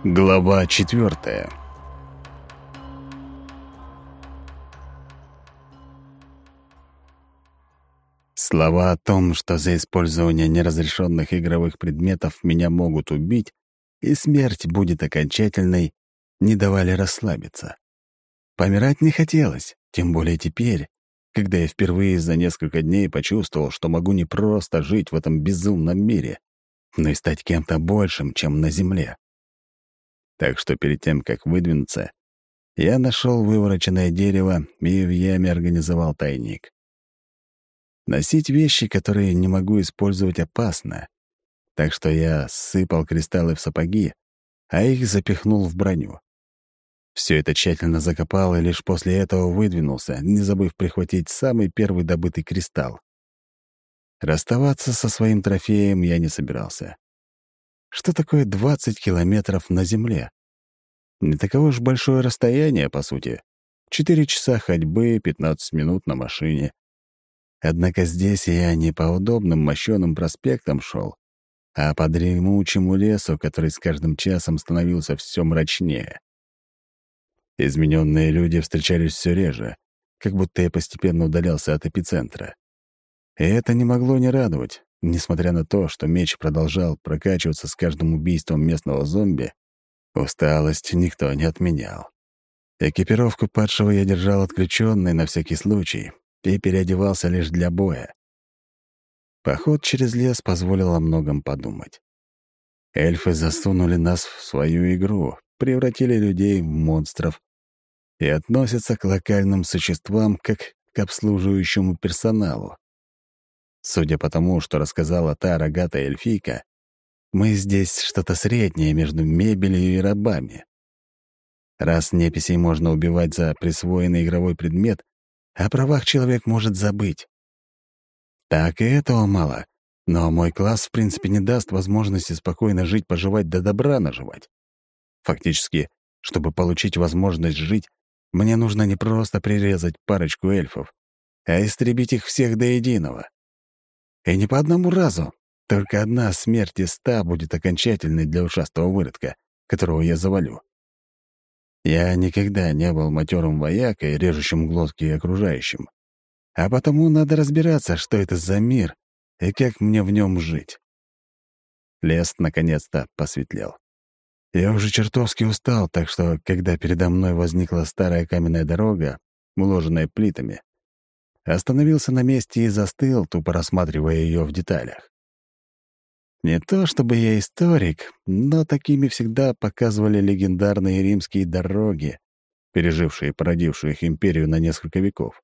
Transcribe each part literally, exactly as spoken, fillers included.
Глава четвертая. Слова о том, что за использование неразрешенных игровых предметов меня могут убить, и смерть будет окончательной, не давали расслабиться. Помирать не хотелось, тем более теперь, когда я впервые за несколько дней почувствовал, что могу не просто жить в этом безумном мире, но и стать кем-то большим, чем на Земле. Так что перед тем, как выдвинуться, я нашел вывороченное дерево и в яме организовал тайник. Носить вещи, которые не могу использовать, опасно, так что я сыпал кристаллы в сапоги, а их запихнул в броню. Все это тщательно закопал и лишь после этого выдвинулся, не забыв прихватить самый первый добытый кристалл. Расставаться со своим трофеем я не собирался. Что такое двадцать километров на земле? Не таково уж большое расстояние, по сути. Четыре часа ходьбы, пятнадцать минут на машине. Однако здесь я не по удобным мощёным проспектам шел, а по дремучему лесу, который с каждым часом становился все мрачнее. Измененные люди встречались все реже, как будто я постепенно удалялся от эпицентра. И это не могло не радовать. Несмотря на то, что меч продолжал прокачиваться с каждым убийством местного зомби, усталость никто не отменял. Экипировку падшего я держал отключенной на всякий случай и переодевался лишь для боя. Поход через лес позволил о многом подумать. Эльфы засунули нас в свою игру, превратили людей в монстров и относятся к локальным существам как к обслуживающему персоналу. Судя по тому, что рассказала та рогатая эльфийка, мы здесь что-то среднее между мебелью и рабами. Раз неписей можно убивать за присвоенный игровой предмет, о правах человек может забыть. Так и этого мало, но мой класс в принципе не даст возможности спокойно жить-поживать да добра наживать. Фактически, чтобы получить возможность жить, мне нужно не просто прирезать парочку эльфов, а истребить их всех до единого. И не по одному разу. Только одна смерть из ста будет окончательной для ушастого выродка, которого я завалю. Я никогда не был матерым воякой, режущим глотки окружающим. А потому надо разбираться, что это за мир и как мне в нем жить. Лес наконец-то посветлел. Я уже чертовски устал, так что, когда передо мной возникла старая каменная дорога, уложенная плитами, остановился на месте и застыл, тупо рассматривая ее в деталях. Не то чтобы я историк, но такими всегда показывали легендарные римские дороги, пережившие и породившие их империю на несколько веков.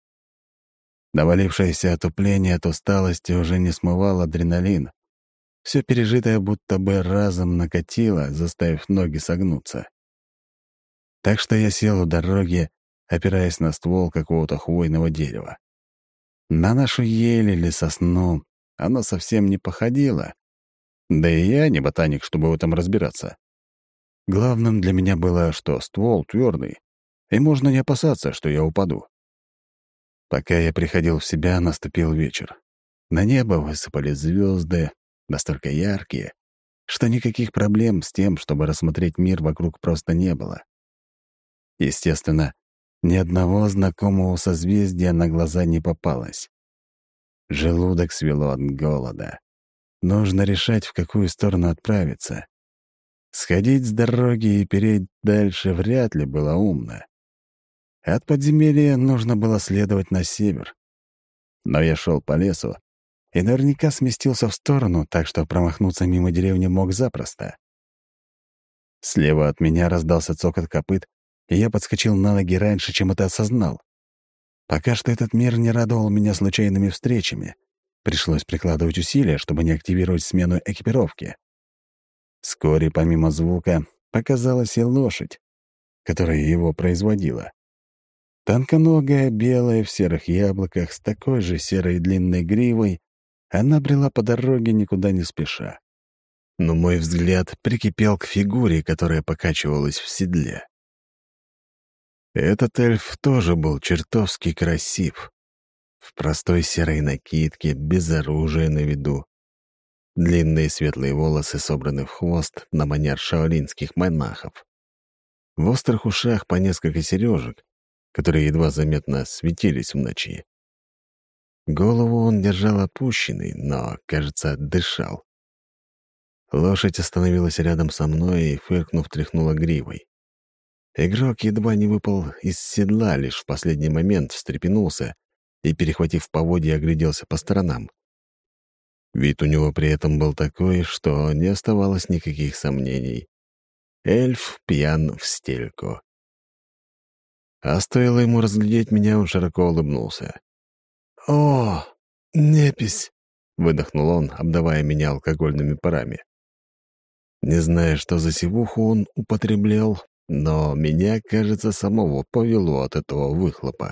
Навалившееся отупление от усталости уже не смывал адреналин. Все пережитое будто бы разом накатило, заставив ноги согнуться. Так что я сел у дороги, опираясь на ствол какого-то хвойного дерева. На нашу ель или сосну оно совсем не походило. Да и я не ботаник, чтобы в этом разбираться. Главным для меня было, что ствол твердый, и можно не опасаться, что я упаду. Пока я приходил в себя, наступил вечер. На небо высыпали звезды, настолько яркие, что никаких проблем с тем, чтобы рассмотреть мир вокруг, просто не было. Естественно, ни одного знакомого созвездия на глаза не попалось. Желудок свело от голода. Нужно решать, в какую сторону отправиться. Сходить с дороги и переть дальше вряд ли было умно. От подземелья нужно было следовать на север. Но я шел по лесу и наверняка сместился в сторону, так что промахнуться мимо деревни мог запросто. Слева от меня раздался цокот копыт, и я подскочил на ноги раньше, чем это осознал. Пока что этот мир не радовал меня случайными встречами. Пришлось прикладывать усилия, чтобы не активировать смену экипировки. Вскоре, помимо звука, показалась и лошадь, которая его производила. Тонконогая, белая, в серых яблоках, с такой же серой длинной гривой, она брела по дороге, никуда не спеша. Но мой взгляд прикипел к фигуре, которая покачивалась в седле. Этот эльф тоже был чертовски красив. В простой серой накидке, без оружия на виду. Длинные светлые волосы собраны в хвост на манер шаолинских монахов. В острых ушах по несколько сережек, которые едва заметно светились в ночи. Голову он держал опущенной, но, кажется, дышал. Лошадь остановилась рядом со мной и, фыркнув, тряхнула гривой. Игрок едва не выпал из седла, лишь в последний момент встрепенулся и, перехватив поводья, огляделся по сторонам. Вид у него при этом был такой, что не оставалось никаких сомнений. Эльф пьян в стельку. А стоило ему разглядеть меня, он широко улыбнулся. «О, непись!» — выдохнул он, обдавая меня алкогольными парами. Не знаю, что за сивуху он употреблял, но меня, кажется, самого повело от этого выхлопа.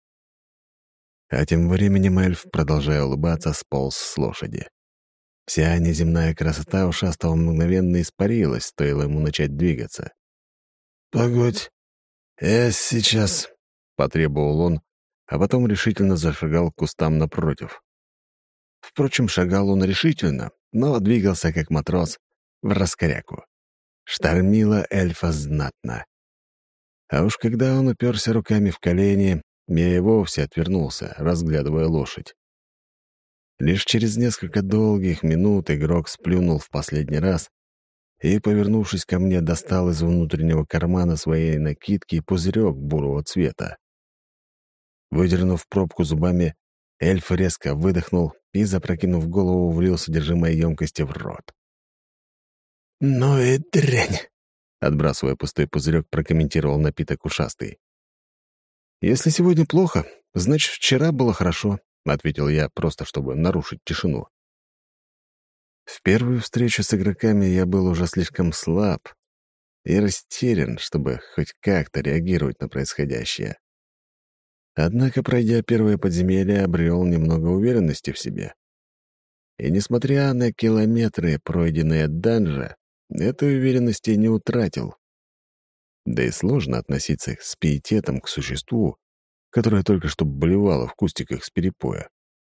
А тем временем эльф, продолжая улыбаться, сполз с лошади. Вся неземная красота ушастого мгновенно испарилась, стоило ему начать двигаться. «Погодь, я сейчас», — потребовал он, а потом решительно зашагал к кустам напротив. Впрочем, шагал он решительно, но двигался как матрос в раскоряку. Штормило эльфа знатно. А уж когда он уперся руками в колени, я и вовсе отвернулся, разглядывая лошадь. Лишь через несколько долгих минут игрок сплюнул в последний раз и, повернувшись ко мне, достал из внутреннего кармана своей накидки пузырек бурого цвета. Выдернув пробку зубами, эльф резко выдохнул и, запрокинув голову, влил содержимое емкости в рот. «Ну и дрянь!» — отбрасывая пустой пузырек, прокомментировал напиток ушастый. «Если сегодня плохо, значит, вчера было хорошо», — ответил я, просто чтобы нарушить тишину. В первую встречу с игроками я был уже слишком слаб и растерян, чтобы хоть как-то реагировать на происходящее. Однако, пройдя первое подземелье, обрел немного уверенности в себе. И, несмотря на километры, пройденные от данжа, этой уверенности не утратил. Да и сложно относиться с пиететом к существу, которое только что блевало в кустиках с перепоя.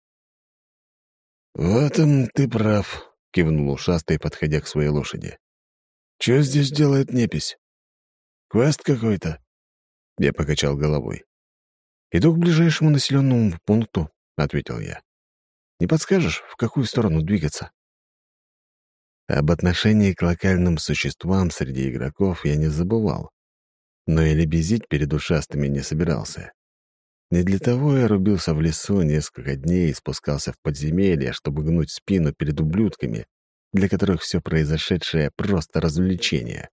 «В этом ты прав», — кивнул ушастый, подходя к своей лошади. «Чё здесь делает непись? Квест какой-то?» Я покачал головой. «Иду к ближайшему населенному пункту», — ответил я. «Не подскажешь, в какую сторону двигаться?» Об отношении к локальным существам среди игроков я не забывал, но и лебезить перед ушастыми не собирался. Не для того я рубился в лесу несколько дней и спускался в подземелье, чтобы гнуть спину перед ублюдками, для которых все произошедшее — просто развлечение.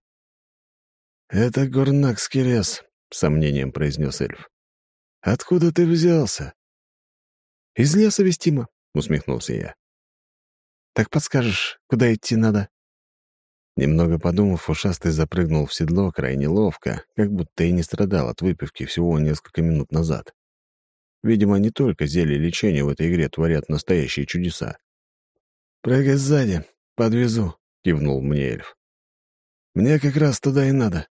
«Это Горнакский лес», — с сомнением произнес эльф. «Откуда ты взялся?» «Из леса вестимо», — усмехнулся я. «Так подскажешь, куда идти надо?» Немного подумав, ушастый запрыгнул в седло крайне ловко, как будто и не страдал от выпивки всего несколько минут назад. Видимо, не только зелья лечения в этой игре творят настоящие чудеса. «Прыгай сзади, подвезу», — кивнул мне эльф. «Мне как раз туда и надо».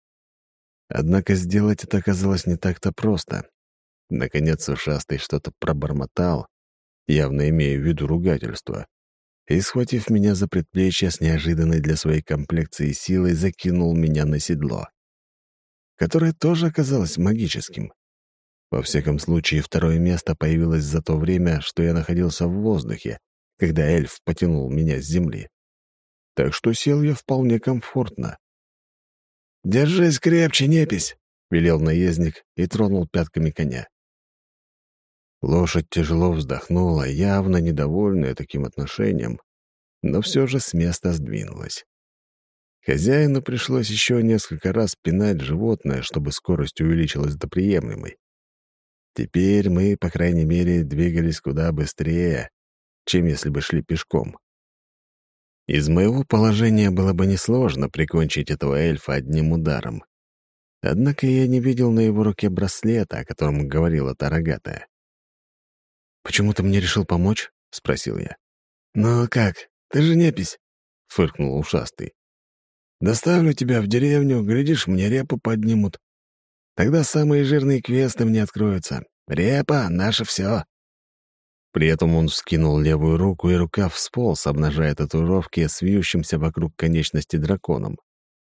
Однако сделать это оказалось не так-то просто. Наконец ушастый что-то пробормотал, явно имея в виду ругательство, и, схватив меня за предплечье с неожиданной для своей комплекции силой, закинул меня на седло, которое тоже оказалось магическим. Во всяком случае, второе место появилось за то время, что я находился в воздухе, когда эльф потянул меня с земли. Так что сел я вполне комфортно. «Держись крепче, непись!» — велел наездник и тронул пятками коня. Лошадь тяжело вздохнула, явно недовольная таким отношением, но все же с места сдвинулась. Хозяину пришлось еще несколько раз пинать животное, чтобы скорость увеличилась до приемлемой. Теперь мы, по крайней мере, двигались куда быстрее, чем если бы шли пешком. Из моего положения было бы несложно прикончить этого эльфа одним ударом. Однако я не видел на его руке браслета, о котором говорила та рогатая. «Почему ты мне решил помочь?» — спросил я. «Ну как, ты же непись», — фыркнул ушастый. «Доставлю тебя в деревню, глядишь, мне репу поднимут. Тогда самые жирные квесты мне откроются. Репа — наше все». При этом он вскинул левую руку, и рука всполз, обнажая татуировки с вьющимся вокруг конечности драконом.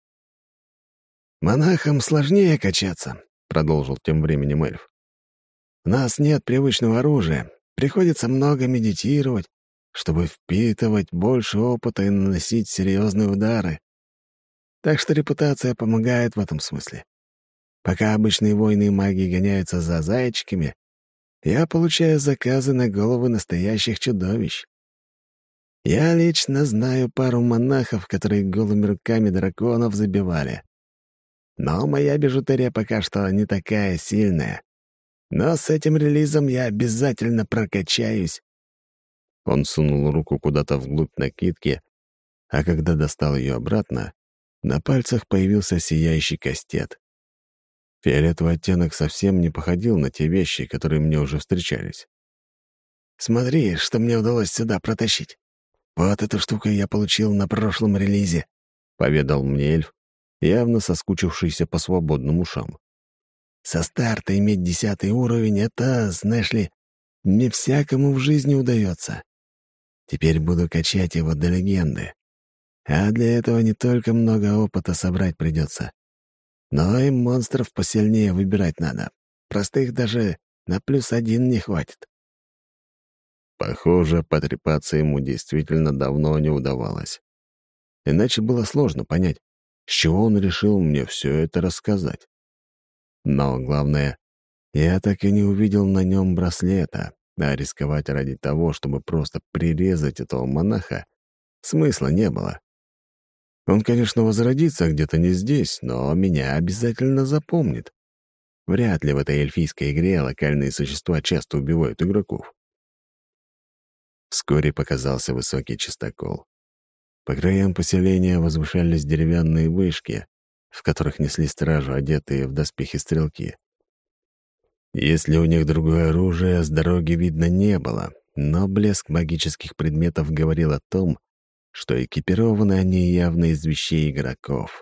«Монахам сложнее качаться», — продолжил тем временем эльф. «У нас нет привычного оружия. Приходится много медитировать, чтобы впитывать больше опыта и наносить серьезные удары. Так что репутация помогает в этом смысле. Пока обычные воины и маги гоняются за зайчиками, я получаю заказы на головы настоящих чудовищ. Я лично знаю пару монахов, которые голыми руками драконов забивали. Но моя бижутерия пока что не такая сильная. Но с этим релизом я обязательно прокачаюсь». Он сунул руку куда-то вглубь накидки, а когда достал ее обратно, на пальцах появился сияющий кастет. Фиолетовый оттенок совсем не походил на те вещи, которые мне уже встречались. «Смотри, что мне удалось сюда протащить. Вот эту штуку я получил на прошлом релизе», — поведал мне эльф, явно соскучившийся по свободным ушам. «Со старта иметь десятый уровень — это, знаешь ли, не всякому в жизни удается. Теперь буду качать его до легенды. А для этого не только много опыта собрать придется, но и монстров посильнее выбирать надо. Простых даже на плюс один не хватит». Похоже, потрепаться ему действительно давно не удавалось. Иначе было сложно понять, с чего он решил мне все это рассказать. Но главное, я так и не увидел на нем браслета, а рисковать ради того, чтобы просто прирезать этого монаха, смысла не было. Он, конечно, возродится где-то не здесь, но меня обязательно запомнит. Вряд ли в этой эльфийской игре локальные существа часто убивают игроков. Вскоре показался высокий частокол. По краям поселения возвышались деревянные вышки, в которых несли стражу, одетые в доспехи стрелки. Если у них другое оружие, с дороги видно не было, но блеск магических предметов говорил о том, что экипированы они явно из вещей игроков.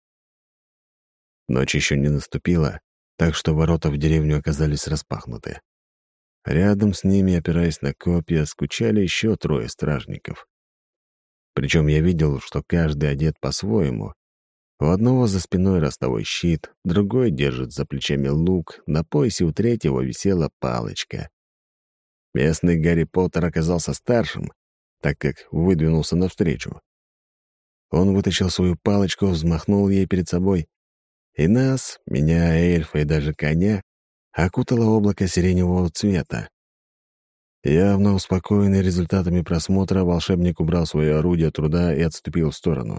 Ночь еще не наступила, так что ворота в деревню оказались распахнуты. Рядом с ними, опираясь на копья, скучали еще трое стражников. Причем я видел, что каждый одет по-своему. У одного за спиной ростовой щит, другой держит за плечами лук, на поясе у третьего висела палочка. Местный Гарри Поттер оказался старшим, так как выдвинулся навстречу. Он вытащил свою палочку, взмахнул ей перед собой, и нас, меня, эльфа и даже коня, окутало облако сиреневого цвета. Явно успокоенный результатами просмотра, волшебник убрал свое орудие труда и отступил в сторону.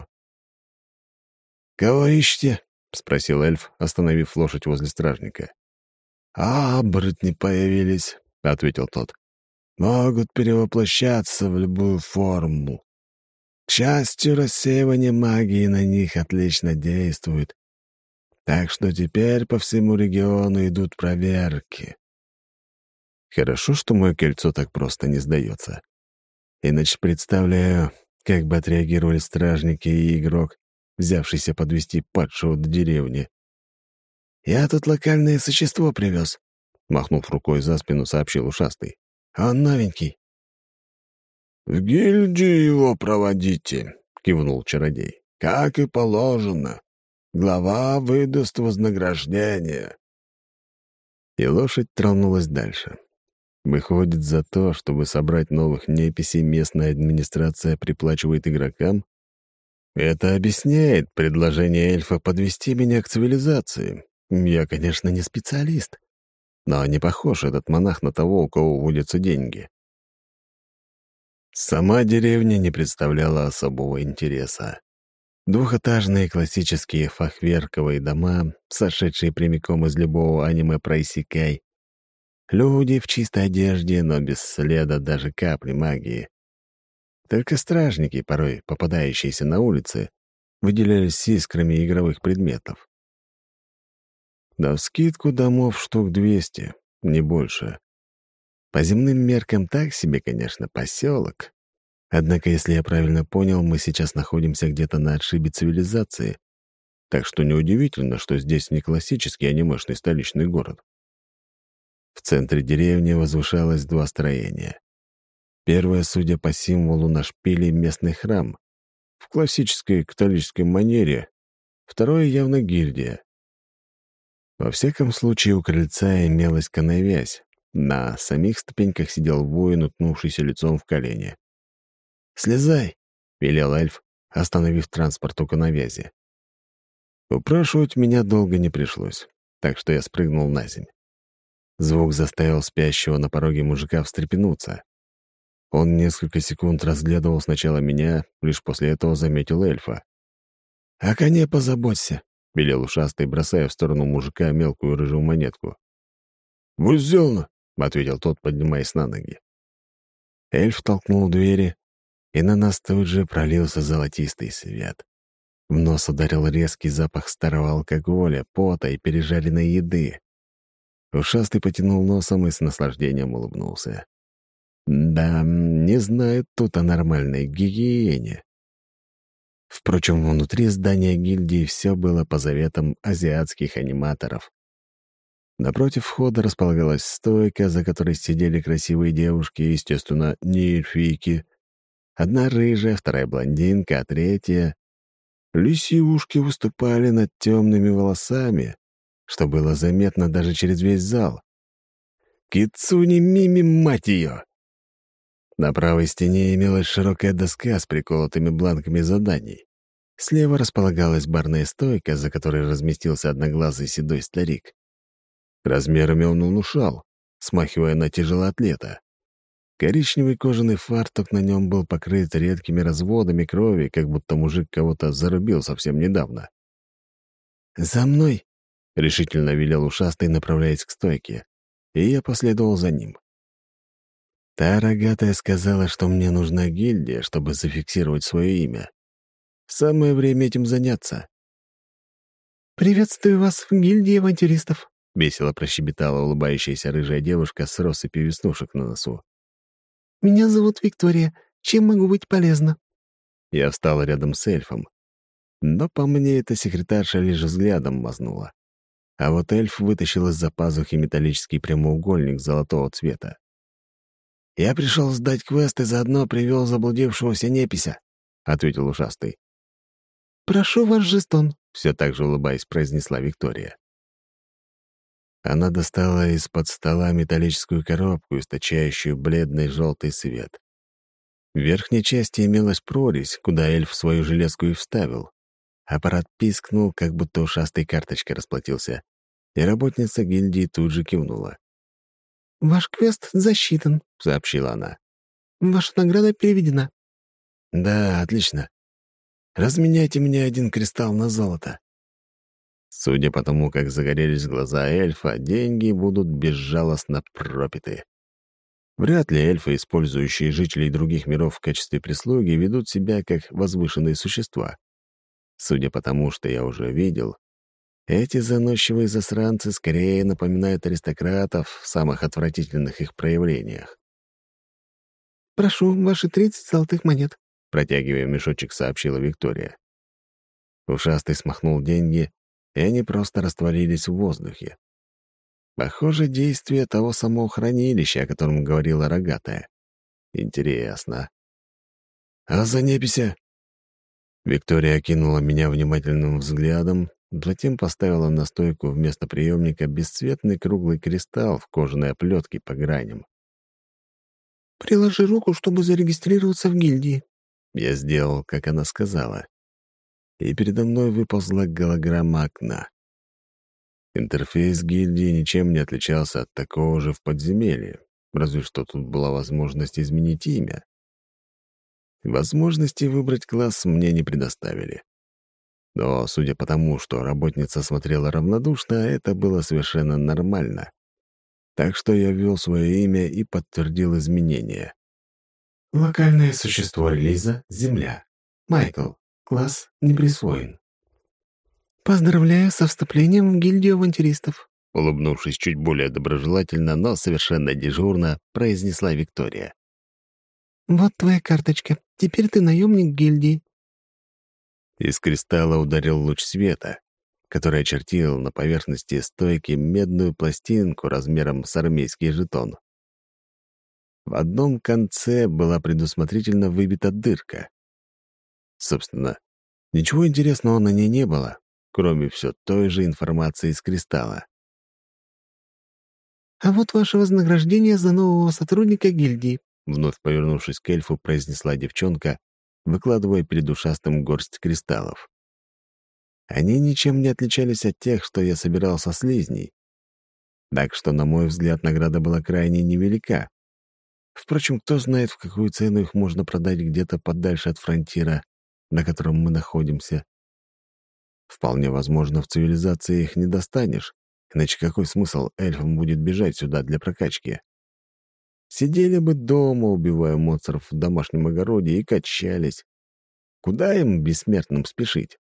«Кого ищете?» — спросил эльф, остановив лошадь возле стражника. «А, оборотни появились», — ответил тот. «Могут перевоплощаться в любую форму. К счастью, рассеивание магии на них отлично действует, так что теперь по всему региону идут проверки». Хорошо, что мое кольцо так просто не сдается. Иначе представляю, как бы отреагировали стражники и игрок, взявшийся подвести падшего до деревни. «Я тут локальное существо привез», — махнув рукой за спину, сообщил ушастый. «Он новенький». «В гильдию его проводите», — кивнул чародей. «Как и положено. Глава выдаст вознаграждение». И лошадь тронулась дальше. Выходит, за то, чтобы собрать новых неписей, местная администрация приплачивает игрокам? Это объясняет предложение эльфа подвести меня к цивилизации. Я, конечно, не специалист, но не похож этот монах на того, у кого водятся деньги. Сама деревня не представляла особого интереса. Двухэтажные классические фахверковые дома, сошедшие прямиком из любого аниме про исекай. Люди в чистой одежде, но без следа даже капли магии. Только стражники, порой попадающиеся на улице, выделялись искрами игровых предметов. Навскидку домов штук двести, не больше. По земным меркам так себе, конечно, поселок. Однако, если я правильно понял, мы сейчас находимся где-то на отшибе цивилизации, так что неудивительно, что здесь не классический анимешный столичный город. В центре деревни возвышалось два строения. Первое, судя по символу на шпиле, местный храм в классической католической манере, второе явно гильдия. Во всяком случае, у крыльца имелась канавязь. На самих ступеньках сидел воин, уткнувшийся лицом в колени. «Слезай!» — велел эльф, остановив транспорт у канавязи. Упрашивать меня долго не пришлось, так что я спрыгнул на земь. Звук заставил спящего на пороге мужика встрепенуться. Он несколько секунд разглядывал сначала меня, лишь после этого заметил эльфа. «О коне позаботься», — велел ушастый, бросая в сторону мужика мелкую рыжую монетку. «Будь сделано», — ответил тот, поднимаясь на ноги. Эльф толкнул двери, и на нас тут же пролился золотистый свет. В нос ударил резкий запах старого алкоголя, пота и пережаренной еды. Ушастый потянул носом и с наслаждением улыбнулся. Да, не знают тут о нормальной гигиене. Впрочем, внутри здания гильдии все было по заветам азиатских аниматоров. Напротив входа располагалась стойка, за которой сидели красивые девушки, естественно, не эльфийки. Одна рыжая, вторая блондинка, а третья... Лисьи ушки выступали над темными волосами, что было заметно даже через весь зал. Кицуни Мими, мать ее! На правой стене имелась широкая доска с приколотыми бланками заданий. Слева располагалась барная стойка, за которой разместился одноглазый седой старик. Размерами он внушал, смахивая на тяжелоатлета. Коричневый кожаный фартук на нем был покрыт редкими разводами крови, как будто мужик кого-то зарубил совсем недавно. «За мной!» — решительно велел ушастый, направляясь к стойке, и я последовал за ним. Та рогатая сказала, что мне нужна гильдия, чтобы зафиксировать свое имя. Самое время этим заняться. «Приветствую вас в гильдии авантюристов», — весело прощебетала улыбающаяся рыжая девушка с россыпью веснушек на носу. «Меня зовут Виктория. Чем могу быть полезна?» Я встал рядом с эльфом. Но по мне эта секретарша лишь взглядом мазнула. А вот эльф вытащил из-за пазухи металлический прямоугольник золотого цвета. «Я пришел сдать квест и заодно привел заблудившегося непися», — ответил ушастый. «Прошу ваш жестон», — все так же улыбаясь произнесла Виктория. Она достала из-под стола металлическую коробку, источающую бледный желтый свет. В верхней части имелась прорезь, куда эльф свою железку и вставил. Аппарат пискнул, как будто ушастой карточкой расплатился, и работница гильдии тут же кивнула. «Ваш квест засчитан», — сообщила она. «Ваша награда переведена». «Да, отлично. Разменяйте мне один кристалл на золото». Судя по тому, как загорелись глаза эльфа, деньги будут безжалостно пропиты. Вряд ли эльфы, использующие жителей других миров в качестве прислуги, ведут себя как возвышенные существа. Судя по тому, что я уже видел, эти заносчивые засранцы скорее напоминают аристократов в самых отвратительных их проявлениях. «Прошу, ваши тридцать золотых монет», — протягивая мешочек, сообщила Виктория. Ушастый смахнул деньги, и они просто растворились в воздухе. Похоже, действие того самого хранилища, о котором говорила рогатая. Интересно. «А за непися?» Виктория окинула меня внимательным взглядом, затем поставила на стойку вместо приемника бесцветный круглый кристалл в кожаной оплетке по граням. «Приложи руку, чтобы зарегистрироваться в гильдии». Я сделал, как она сказала, и передо мной выползла голограмма окна. Интерфейс гильдии ничем не отличался от такого же в подземелье, разве что тут была возможность изменить имя. Возможности выбрать класс мне не предоставили. Но, судя по тому, что работница смотрела равнодушно, это было совершенно нормально. Так что я ввел свое имя и подтвердил изменения. Локальное существо релиза — Земля. Майкл. Класс не присвоен. «Поздравляю со вступлением в гильдию авантюристов», — улыбнувшись чуть более доброжелательно, но совершенно дежурно, произнесла Виктория. «Вот твоя карточка. Теперь ты наемник гильдии». Из кристалла ударил луч света, который очертил на поверхности стойки медную пластинку размером с армейский жетон. В одном конце была предусмотрительно выбита дырка. Собственно, ничего интересного на ней не было, кроме все той же информации из кристалла. «А вот ваше вознаграждение за нового сотрудника гильдии», Вновь повернувшись к эльфу, произнесла девчонка, выкладывая перед ушастым горсть кристаллов. Они ничем не отличались от тех, что я собирал со слизней. Так что, на мой взгляд, награда была крайне невелика. Впрочем, кто знает, в какую цену их можно продать где-то подальше от фронтира, на котором мы находимся. Вполне возможно, в цивилизации их не достанешь, иначе какой смысл эльфам будет бежать сюда для прокачки? Сидели бы дома, убивая монстров в домашнем огороде, и качались. Куда им, бессмертным, спешить?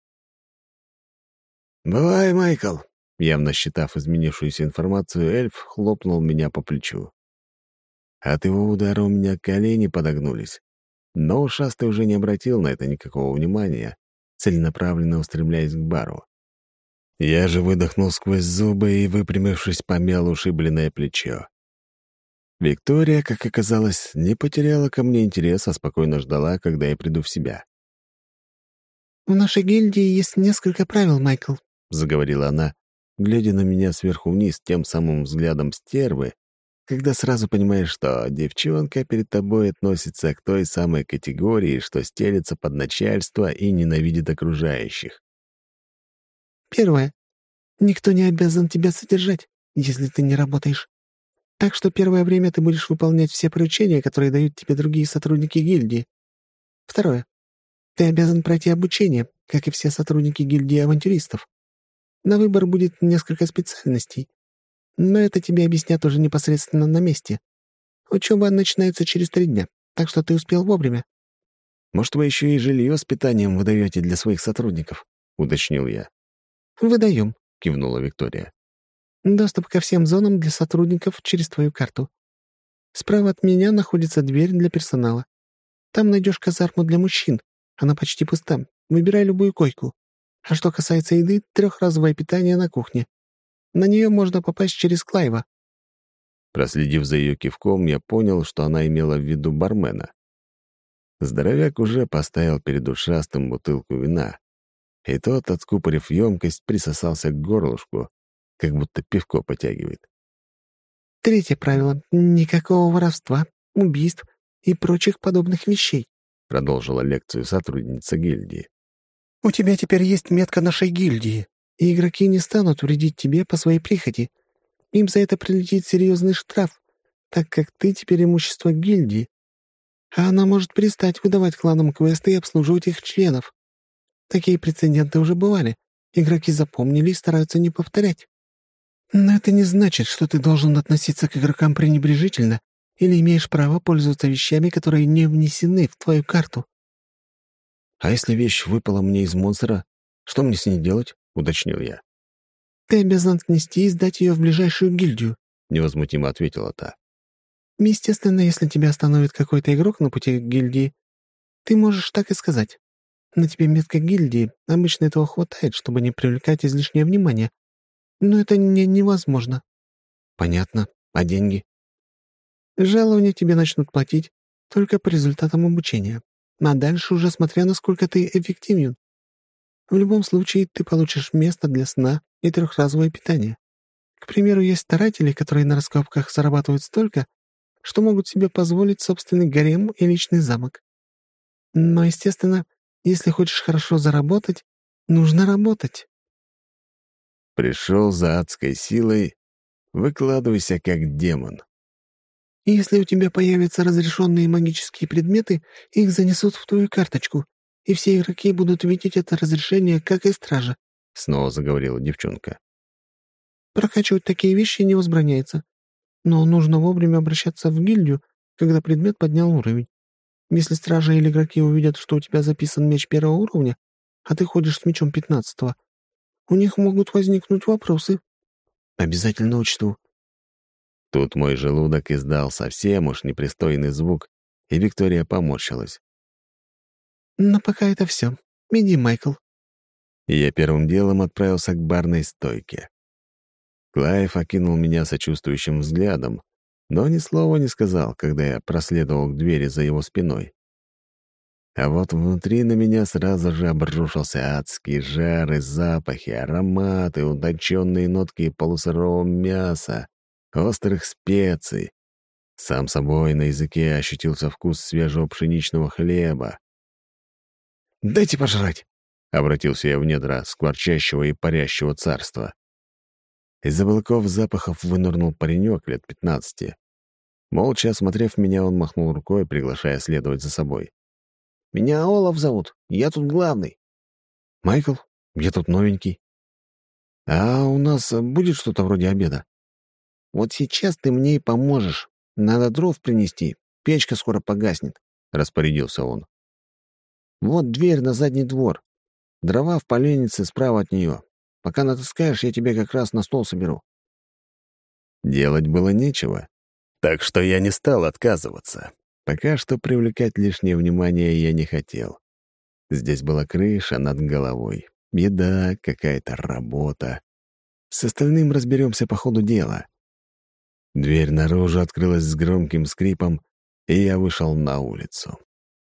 «Бывай, Майкл!» Явно считав изменившуюся информацию, эльф хлопнул меня по плечу. От его удара у меня колени подогнулись. Но ушастый уже не обратил на это никакого внимания, целенаправленно устремляясь к бару. Я же выдохнул сквозь зубы и, выпрямившись, помял ушибленное плечо. Виктория, как оказалось, не потеряла ко мне интерес, а спокойно ждала, когда я приду в себя. «В нашей гильдии есть несколько правил, Майкл», — заговорила она, глядя на меня сверху вниз тем самым взглядом стервы, когда сразу понимаешь, что девчонка перед тобой относится к той самой категории, что стелется под начальство и ненавидит окружающих. «Первое. Никто не обязан тебя содержать, если ты не работаешь. Так что первое время ты будешь выполнять все поручения, которые дают тебе другие сотрудники гильдии. Второе. Ты обязан пройти обучение, как и все сотрудники гильдии авантюристов. На выбор будет несколько специальностей, но это тебе объяснят уже непосредственно на месте. Учеба начинается через три дня, так что ты успел вовремя». «Может, вы еще и жилье с питанием выдаете для своих сотрудников?» — уточнил я. «Выдаем», — кивнула Виктория. «Доступ ко всем зонам для сотрудников через твою карту. Справа от меня находится дверь для персонала. Там найдешь казарму для мужчин. Она почти пуста. Выбирай любую койку. А что касается еды, трехразовое питание на кухне. На нее можно попасть через Клайва». Проследив за ее кивком, я понял, что она имела в виду бармена. Здоровяк уже поставил перед ушастым бутылку вина, и тот, откупорив емкость, присосался к горлышку, как будто пивко потягивает. «Третье правило — никакого воровства, убийств и прочих подобных вещей», — продолжила лекцию сотрудница гильдии. «У тебя теперь есть метка нашей гильдии, и игроки не станут вредить тебе по своей прихоти. Им за это прилетит серьезный штраф, так как ты теперь имущество гильдии. А она может перестать выдавать кланам квесты и обслуживать их членов. Такие прецеденты уже бывали. Игроки запомнили и стараются не повторять. Но это не значит, что ты должен относиться к игрокам пренебрежительно или имеешь право пользоваться вещами, которые не внесены в твою карту». «А если вещь выпала мне из монстра, что мне с ней делать?» — уточнил я. «Ты обязан отнести и сдать ее в ближайшую гильдию», — невозмутимо ответила та. «Естественно, если тебя остановит какой-то игрок на пути к гильдии, ты можешь так и сказать. На тебе метка гильдии, обычно этого хватает, чтобы не привлекать излишнее внимание. Но это не невозможно». «Понятно. А деньги?» «Жалования тебе начнут платить только по результатам обучения, а дальше уже смотря, насколько ты эффективен. В любом случае, ты получишь место для сна и трехразовое питание. К примеру, есть старатели, которые на раскопках зарабатывают столько, что могут себе позволить собственный гарем и личный замок. Но, естественно, если хочешь хорошо заработать, нужно работать». Пришел за адской силой, выкладывайся как демон. И если у тебя появятся разрешенные магические предметы, их занесут в твою карточку, и все игроки будут видеть это разрешение, как и стража», — снова заговорила девчонка. «Прокачивать такие вещи не возбраняется. Но нужно вовремя обращаться в гильдию, когда предмет поднял уровень. Если стража или игроки увидят, что у тебя записан меч первого уровня, а ты ходишь с мечом пятнадцатого, у них могут возникнуть вопросы». «Обязательно учту». Тут мой желудок издал совсем уж непристойный звук, и Виктория поморщилась. «Но пока это все. Иди, Майкл». И я первым делом отправился к барной стойке. Клайв окинул меня сочувствующим взглядом, но ни слова не сказал, когда я проследовал к двери за его спиной. А вот внутри на меня сразу же обрушился адский жар и запахи, ароматы, утонченные нотки полусырого мяса, острых специй. Сам собой на языке ощутился вкус свежего пшеничного хлеба. «Дайте пожрать!» — обратился я в недра скворчащего и парящего царства. Из облаков запахов вынырнул паренек лет пятнадцати. Молча осмотрев меня, он махнул рукой, приглашая следовать за собой. «Меня Олаф зовут, я тут главный». «Майкл, я тут новенький. А у нас будет что-то вроде обеда?» «Вот сейчас ты мне и поможешь. Надо дров принести, печка скоро погаснет», — распорядился он. «Вот дверь на задний двор. Дрова в поленнице справа от нее. Пока натаскаешь, я тебе как раз на стол соберу». Делать было нечего, так что я не стал отказываться. Пока что привлекать лишнее внимание я не хотел. Здесь была крыша над головой, еда, какая-то работа. С остальным разберемся по ходу дела. Дверь наружу открылась с громким скрипом, и я вышел на улицу.